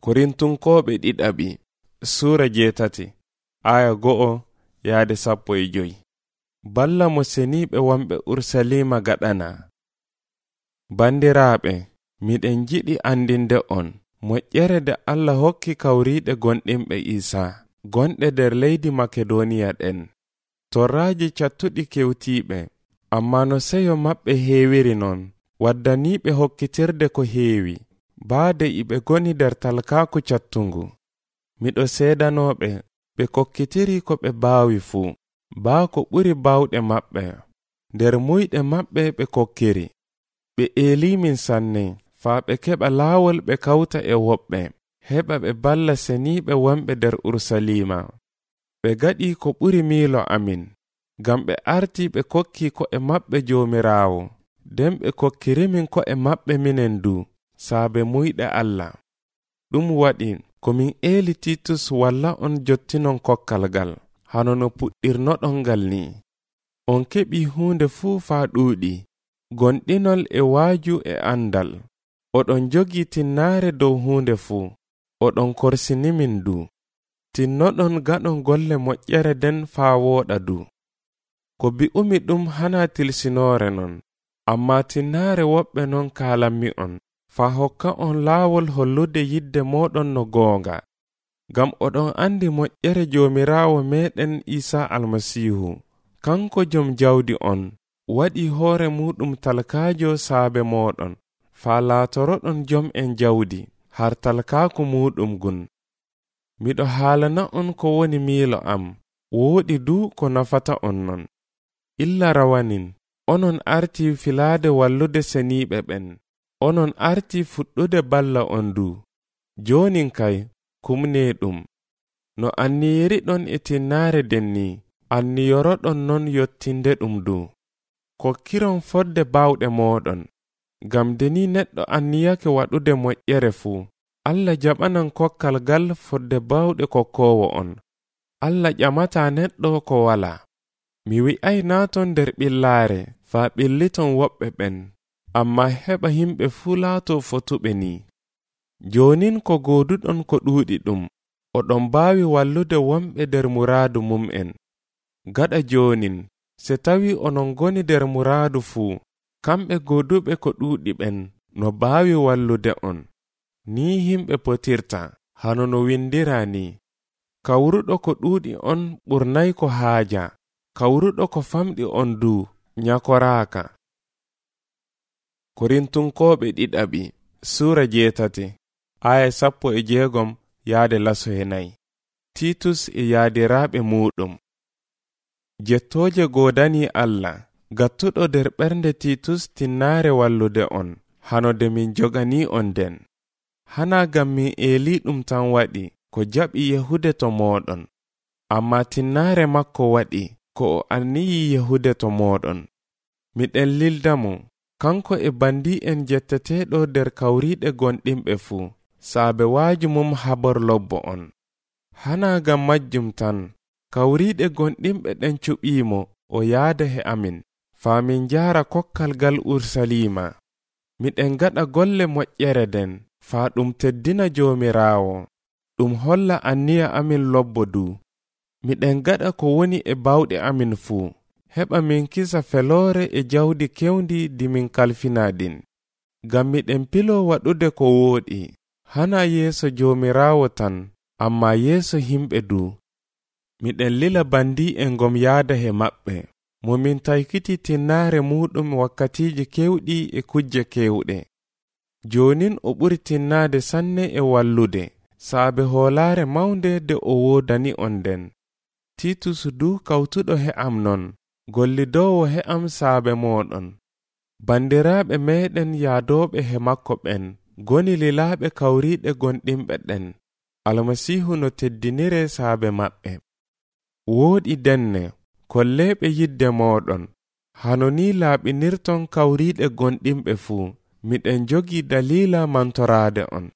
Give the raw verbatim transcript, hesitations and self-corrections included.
Korintunkoɓe ɗiɗaɓi Sura jeetati aya go'o yaade sappo e joyi. Balla mo seniɓe wonɓe Ursalima gaɗana. Bandiraaɓe, miɗen jiɗi andinde on moƴƴere nde Allah hokki kawriɗe gonɗinɓe Isa gonɗe nder leydi Makedoniya ɗen. Torraaji cattuɗi kewtiiɓe, amma no seyo maɓɓe heewiri non waddaniiɓe hokkitirde ko heewi, baade iɓe goni nder talkaaku cattungu. Miɗo seedanooɓe ɓe kokkitiri ko ɓe baawi fuu, baa ko ɓuri baawɗe maɓɓe. Nder muyɗe maɓɓe ɓe kokkiri. Ɓe eelimin sanne faa ɓe keɓa laawol ɓe kawta e woɓɓe, heɓa ɓe balla seniiɓe wonɓe nder Ursalima. Ɓe gaɗi ko ɓuri miilo amin, ngam ɓe arti ɓe kokki ko'e maɓɓe Joomiraawo, nden ɓe kokkirimin ko'e maɓɓe minen du, saabe muyɗe Allah. Ɗum waɗi komin eeli Titus walla on jottinon kokkal ngal, hano no puɗɗirnoɗon ngal ni. On keɓi huunde fuu faa ɗuuɗi, gonɗinol e waaju e andal. Oɗon jogi tinnaare dow huunde fuu, oɗon korsinimin du. Tinnoɗon gaɗon golle moƴƴere den faa wooɗa du. Ko bi'umi ɗum hana tilsinoore non, amma tinnaare woɓɓe non kaalanmi on, faa hokka on laawol hollude yidde moɗon no goonga. Ngam oɗon andi moƴƴere Joomiraawo meɗen Isa Almasiihu, kanko jom jawdi on, waɗi hoore muɗum talkaajo saabe moɗon, faa laatoroɗon jom en jawdi, har talkaaku muɗum gun. Miɗo haalana on ko woni miilo am, wooɗi du ko nafata on non. Illa rawanin, onon arti filaade wallude seniiɓe ɓen, onon arti fuɗɗude balla on du. Joonin kay, kumnee ɗum. No anniyiriɗon e tinnaare denni, anniyoroɗon non yottinde ɗum du. Kokkiron fodde baawɗe moɗon, ngam deni neɗɗo anniyake waɗude moƴƴere fuu, Allah jaɓanan kokkal gal fodde baawɗe kokkoowo on. Allah ƴamata neɗɗo ko wala. Mi wi'ay naaton nder ɓillaare faa ɓilliton woɓɓe ɓen, amma heɓa yimɓe fuu laato fotuɓe ni. Joonin ko gooduɗon ko ɗuuɗi ɗum, oɗon baawi wallude wonɓe nder muraadu mum'en. Gaɗa joonin, se tawi onon goni nder muraadu fuu, kamɓe gooduɓe ko ɗuuɗi ɓen no baawi wallude on. Ni yimɓe potirta, hano no windira ni. Kawruɗo ko ɗuuɗi on ɓurnay ko haaja, kawruɗo ko famɗi on du nyakoraaka. Korintunkoɓe ɗiɗaɓi Sura jeetati aya sappo e jeegom yaade laso e nayi. Titus e yaadiraaɓe muɗum. Jettooje goodani Allah, gattuɗo nder ɓernde Titus tinnaare wallude on, hano de min jogani on den. Hana gam min eeli ɗum tan waɗi ko jaɓi yehude to moɗon, amma tinnaare makko waɗi ko o anniyi yehude to moɗon. Miɗen lildamo, kanko e bandi en jetteteɗo nder kawriɗe gonɗinɓe fuu, saabe waaju mum habar lobbo on. Hana gam majjum tan, kawriɗe gonɗinɓe ɗen cuɓiimo o yaada he amin, faa min jaara kokkal gal Ursalima. Miɗen gaɗa golle moƴƴere den, faa ɗum teddina Joomiraawo, ɗum holla anniya amin lobbo du. Miɗen gaɗa ko woni e baawɗe amin fuu, heɓa min kisa feloore e jawdi kewndi di min kalfinadin. Ngam miɗen pilo waɗude ko wooɗi, hana yeeso Joomiraawo tan, amma yeeso himɓe du. Miɗen lila bandi en ngom yaada he maɓɓe, mo min taykiti tinnaare muɗum wakkatiiji kewɗi e kujje kewɗe. Joonin o ɓuri tinnaade sanne e wallude, saabe hoolaare mawnde de o woodani on den. Titus du kawtuɗo he am non, gollidoowo he am saabe moɗon. Bandiraaɓe meɗen yaadooɓe he makko ɓen, goni lilaaɓe kawriɗe gonɗinɓe ɗen, Almasiihu no teddinire saabe maɓɓe. Wooɗi denne, kolleeɓe yidde moɗon, hano ni laaɓinirton kawriɗe gonɗinɓe fuu, miɗen jogi dalila mantoraade on.